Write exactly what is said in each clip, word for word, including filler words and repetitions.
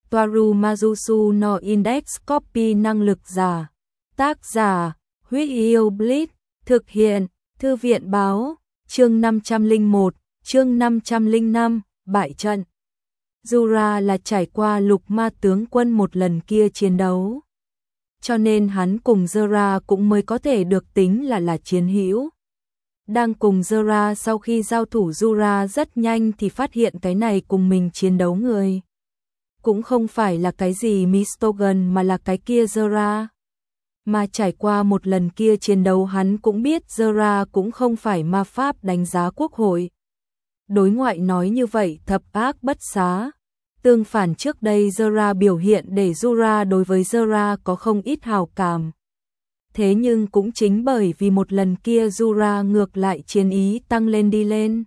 Toaru Majusu no Index Copy năng lực giả. Tác giả, Huyết Yêu Blitz, thực hiện, Thư viện báo, chương năm trăm lẻ một, chương năm trăm lẻ năm, bại trận. Zura là trải qua lục ma tướng quân một lần kia chiến đấu. Cho nên hắn cùng Zera cũng mới có thể được tính là là chiến hữu. Đang cùng Zera sau khi giao thủ Zura rất nhanh thì phát hiện cái này cùng mình chiến đấu người. Cũng không phải là cái gì Mistogan mà là cái kia Zera. Mà trải qua một lần kia chiến đấu hắn cũng biết Zera cũng không phải ma pháp đánh giá quốc hội. Đối ngoại nói như vậy thập ác bất xá. Tương phản trước đây Zera biểu hiện để Zura đối với Zera có không ít hào cảm. Thế nhưng cũng chính bởi vì một lần kia Zura ngược lại chiến ý tăng lên đi lên.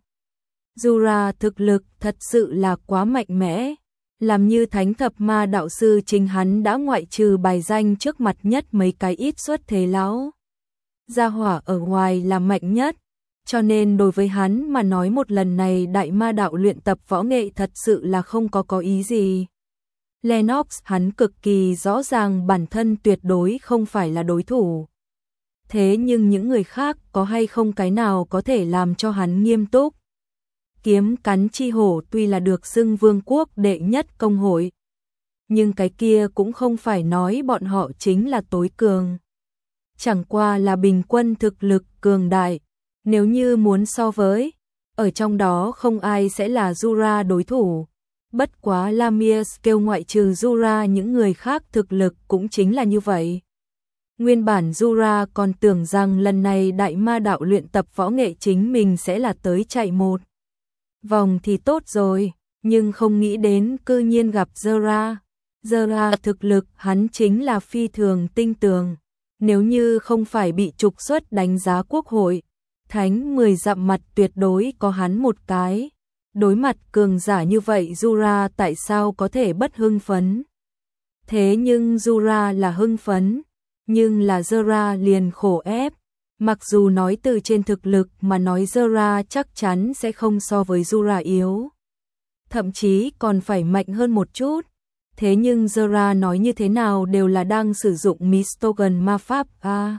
Zura thực lực thật sự là quá mạnh mẽ. Làm như thánh thập ma đạo sư chính hắn đã ngoại trừ bài danh trước mặt nhất mấy cái ít xuất thế lão. Gia hỏa ở ngoài là mạnh nhất. Cho nên đối với hắn mà nói một lần này đại ma đạo luyện tập võ nghệ thật sự là không có có ý gì. Lennox hắn cực kỳ rõ ràng bản thân tuyệt đối không phải là đối thủ. Thế nhưng những người khác có hay không cái nào có thể làm cho hắn nghiêm túc. Kiếm cắn chi hổ tuy là được xưng vương quốc đệ nhất công hội. Nhưng cái kia cũng không phải nói bọn họ chính là tối cường. Chẳng qua là bình quân thực lực cường đại. Nếu như muốn so với, ở trong đó không ai sẽ là Zura đối thủ. Bất quá Lamia kêu ngoại trừ Zura những người khác thực lực cũng chính là như vậy. Nguyên bản Zura còn tưởng rằng lần này đại ma đạo luyện tập võ nghệ chính mình sẽ là tới chạy một vòng thì tốt rồi, nhưng không nghĩ đến cư nhiên gặp Zera. Zera thực lực hắn chính là phi thường tinh tường. Nếu như không phải bị trục xuất đánh giá quốc hội, thánh mười dặm mặt tuyệt đối có hắn một cái. Đối mặt cường giả như vậy Zura tại sao có thể bất hưng phấn? Thế nhưng Zura là hưng phấn, nhưng là Zera liền khổ ép. Mặc dù nói từ trên thực lực mà nói Zera chắc chắn sẽ không so với Zura yếu. Thậm chí còn phải mạnh hơn một chút. Thế nhưng Zera nói như thế nào đều là đang sử dụng Mistogan ma pháp à.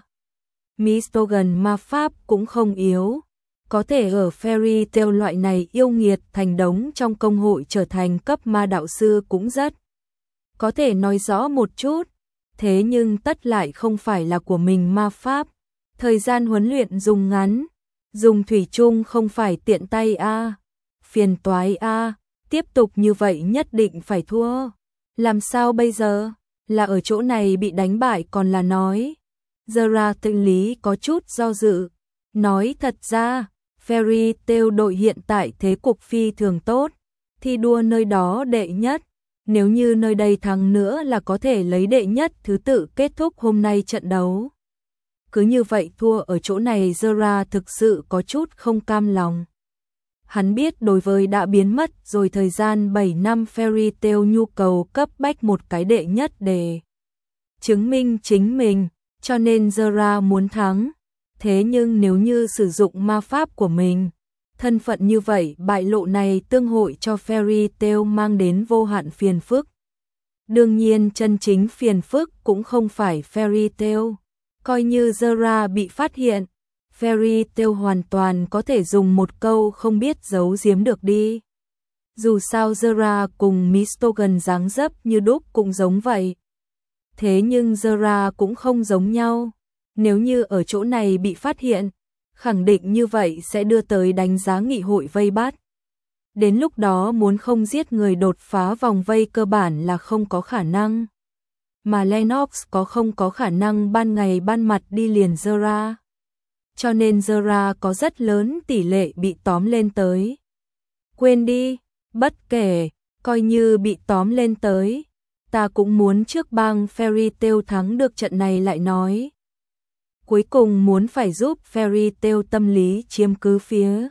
Mistogan ma pháp cũng không yếu. Có thể ở Fairy Tail loại này yêu nghiệt thành đống trong công hội trở thành cấp ma đạo sư cũng rất. Có thể nói rõ một chút. Thế nhưng tất lại không phải là của mình ma pháp. Thời gian huấn luyện dùng ngắn. Dùng thủy chung không phải tiện tay a à. Phiền toái a à. Tiếp tục như vậy nhất định phải thua. Làm sao bây giờ? Là ở chỗ này bị đánh bại còn là nói. Zera tự lý có chút do dự. Nói thật ra, Fairy Tail đội hiện tại thế cục phi thường tốt. Thi đua nơi đó đệ nhất. Nếu như nơi đây thắng nữa là có thể lấy đệ nhất thứ tự kết thúc hôm nay trận đấu. Cứ như vậy thua ở chỗ này Zera thực sự có chút không cam lòng. Hắn biết đối với đã biến mất rồi thời gian bảy năm Fairy Tail nhu cầu cấp bách một cái đệ nhất để chứng minh chính mình, cho nên Zera muốn thắng. Thế nhưng nếu như sử dụng ma pháp của mình, thân phận như vậy bại lộ này tương hội cho Fairy Tail mang đến vô hạn phiền phức. Đương nhiên chân chính phiền phức cũng không phải Fairy Tail. Coi như Zera bị phát hiện, Fairy Tail hoàn toàn có thể dùng một câu không biết giấu giếm được đi. Dù sao Zera cùng Mistogan dáng dấp như đúc cũng giống vậy. Thế nhưng Zera cũng không giống nhau. Nếu như ở chỗ này bị phát hiện, khẳng định như vậy sẽ đưa tới đánh giá nghị hội vây bắt. Đến lúc đó muốn không giết người đột phá vòng vây cơ bản là không có khả năng. Mà Lennox có không có khả năng ban ngày ban mặt đi liền Zera. Cho nên Zera có rất lớn tỷ lệ bị tóm lên tới. Quên đi, bất kể, coi như bị tóm lên tới. Ta cũng muốn trước bang Fairy Tail thắng được trận này lại nói. Cuối cùng muốn phải giúp Fairy Tail tâm lý chiếm cứ phía.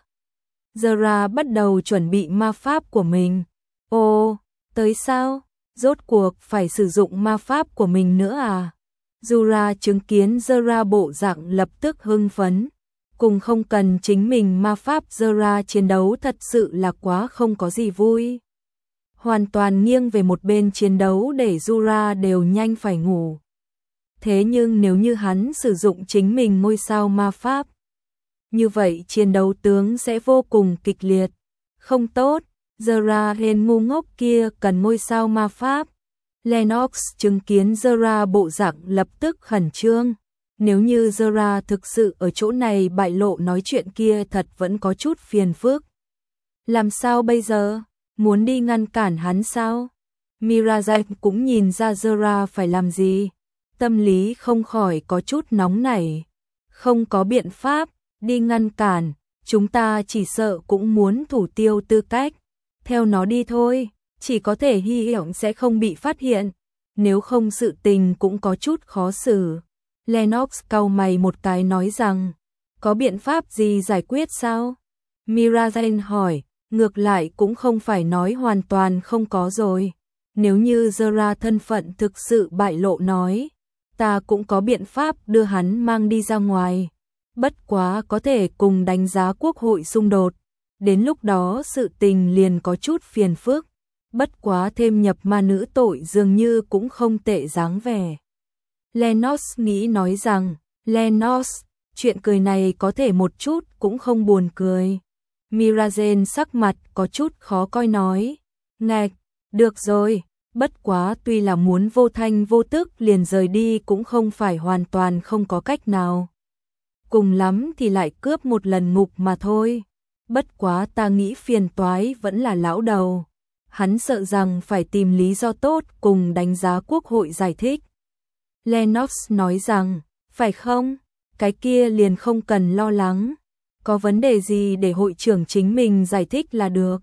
Zera bắt đầu chuẩn bị ma pháp của mình. Ồ, tới sao? Rốt cuộc phải sử dụng ma pháp của mình nữa à? Zura chứng kiến Zera bộ dạng lập tức hưng phấn. Cùng không cần chính mình ma pháp Zera chiến đấu thật sự là quá không có gì vui. hoàn toàn nghiêng về một bên chiến đấu để Zura đều nhanh phải ngủ. Thế nhưng nếu như hắn sử dụng chính mình ngôi sao ma pháp, như vậy chiến đấu tướng sẽ vô cùng kịch liệt. Không tốt, Zura hên ngu ngốc kia cần ngôi sao ma pháp. Lennox chứng kiến Zura bộ dạng lập tức khẩn trương. Nếu như Zura thực sự ở chỗ này bại lộ nói chuyện kia thật vẫn có chút phiền phức. Làm sao bây giờ? Muốn đi ngăn cản hắn sao? Mirazai cũng nhìn ra Zura phải làm gì. Tâm lý không khỏi có chút nóng nảy. Không có biện pháp, đi ngăn cản, chúng ta chỉ sợ cũng muốn thủ tiêu tư cách. Theo nó đi thôi, chỉ có thể hy vọng sẽ không bị phát hiện. Nếu không sự tình cũng có chút khó xử. Lennox cau mày một cái nói rằng, có biện pháp gì giải quyết sao? Mirazai hỏi, ngược lại cũng không phải nói hoàn toàn không có rồi. Nếu như Zura thân phận thực sự bại lộ nói, ta cũng có biện pháp đưa hắn mang đi ra ngoài. Bất quá có thể cùng đánh giá quốc hội xung đột. Đến lúc đó sự tình liền có chút phiền phức. Bất quá thêm nhập ma nữ tội dường như cũng không tệ dáng vẻ. Lennox nghĩ nói rằng, Lennox, chuyện cười này có thể một chút cũng không buồn cười. Mirazai sắc mặt có chút khó coi nói, ngạch, được rồi, bất quá tuy là muốn vô thanh vô tức liền rời đi cũng không phải hoàn toàn không có cách nào. Cùng lắm thì lại cướp một lần ngục mà thôi. Bất quá ta nghĩ phiền toái vẫn là lão đầu. Hắn sợ rằng phải tìm lý do tốt cùng đánh giá quốc hội giải thích. Lennox nói rằng, phải không? Cái kia liền không cần lo lắng. Có vấn đề gì để hội trưởng chính mình giải thích là được.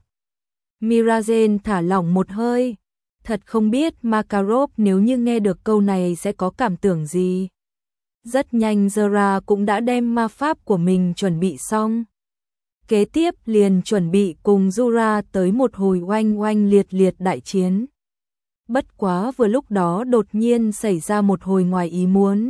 Mirazai thả lỏng một hơi. Thật không biết Makarov nếu như nghe được câu này sẽ có cảm tưởng gì. Rất nhanh Zura cũng đã đem ma pháp của mình chuẩn bị xong. Kế tiếp liền chuẩn bị cùng Zura tới một hồi oanh oanh liệt liệt đại chiến. Bất quá vừa lúc đó đột nhiên xảy ra một hồi ngoài ý muốn.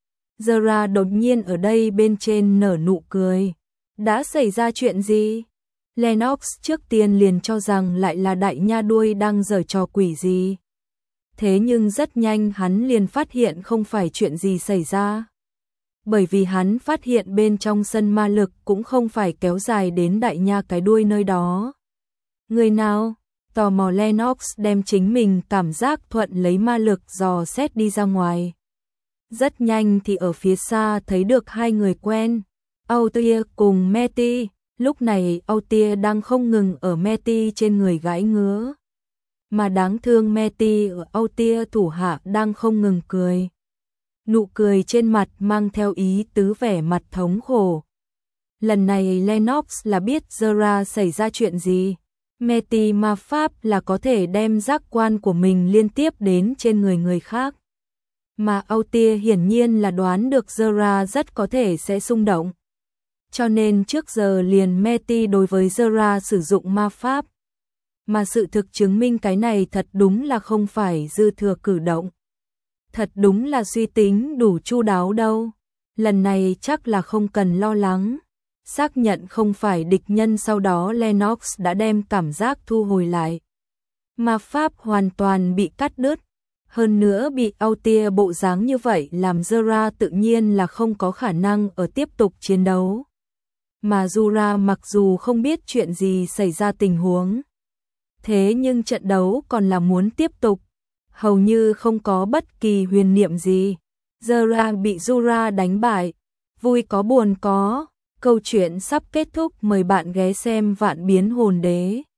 Zura đột nhiên ở đây bên trên nở nụ cười. Đã xảy ra chuyện gì? Lennox trước tiên liền cho rằng lại là đại nha đuôi đang giở trò quỷ gì. Thế nhưng rất nhanh hắn liền phát hiện không phải chuyện gì xảy ra. Bởi vì hắn phát hiện bên trong sân ma lực cũng không phải kéo dài đến đại nha cái đuôi nơi đó. Người nào? Tò mò Lennox đem chính mình cảm giác thuận lấy ma lực dò xét đi ra ngoài. Rất nhanh thì ở phía xa thấy được hai người quen. Autia cùng Meti. Lúc này Autia đang không ngừng ở Meti trên người gãi ngứa. Mà đáng thương Meti ở Autia thủ hạ đang không ngừng cười. Nụ cười trên mặt mang theo ý tứ vẻ mặt thống khổ. Lần này Lennox là biết Zura xảy ra chuyện gì. Meti ma pháp là có thể đem giác quan của mình liên tiếp đến trên người người khác. Mà Autia hiển nhiên là đoán được Zura rất có thể sẽ xung động. Cho nên trước giờ liền Meti đối với Zura sử dụng ma pháp. Mà sự thực chứng minh cái này thật đúng là không phải dư thừa cử động. Thật đúng là suy tính đủ chu đáo đâu. Lần này chắc là không cần lo lắng. Xác nhận không phải địch nhân sau đó Lennox đã đem cảm giác thu hồi lại. Ma pháp hoàn toàn bị cắt đứt. Hơn nữa bị Autia bộ dáng như vậy làm Zura tự nhiên là không có khả năng ở tiếp tục chiến đấu. Mà Zura mặc dù không biết chuyện gì xảy ra tình huống. Thế nhưng trận đấu còn là muốn tiếp tục. Hầu như không có bất kỳ huyền niệm gì. Zura bị Zura đánh bại. Vui có buồn có. Câu chuyện sắp kết thúc, mời bạn ghé xem Vạn Biến Hồn Đế.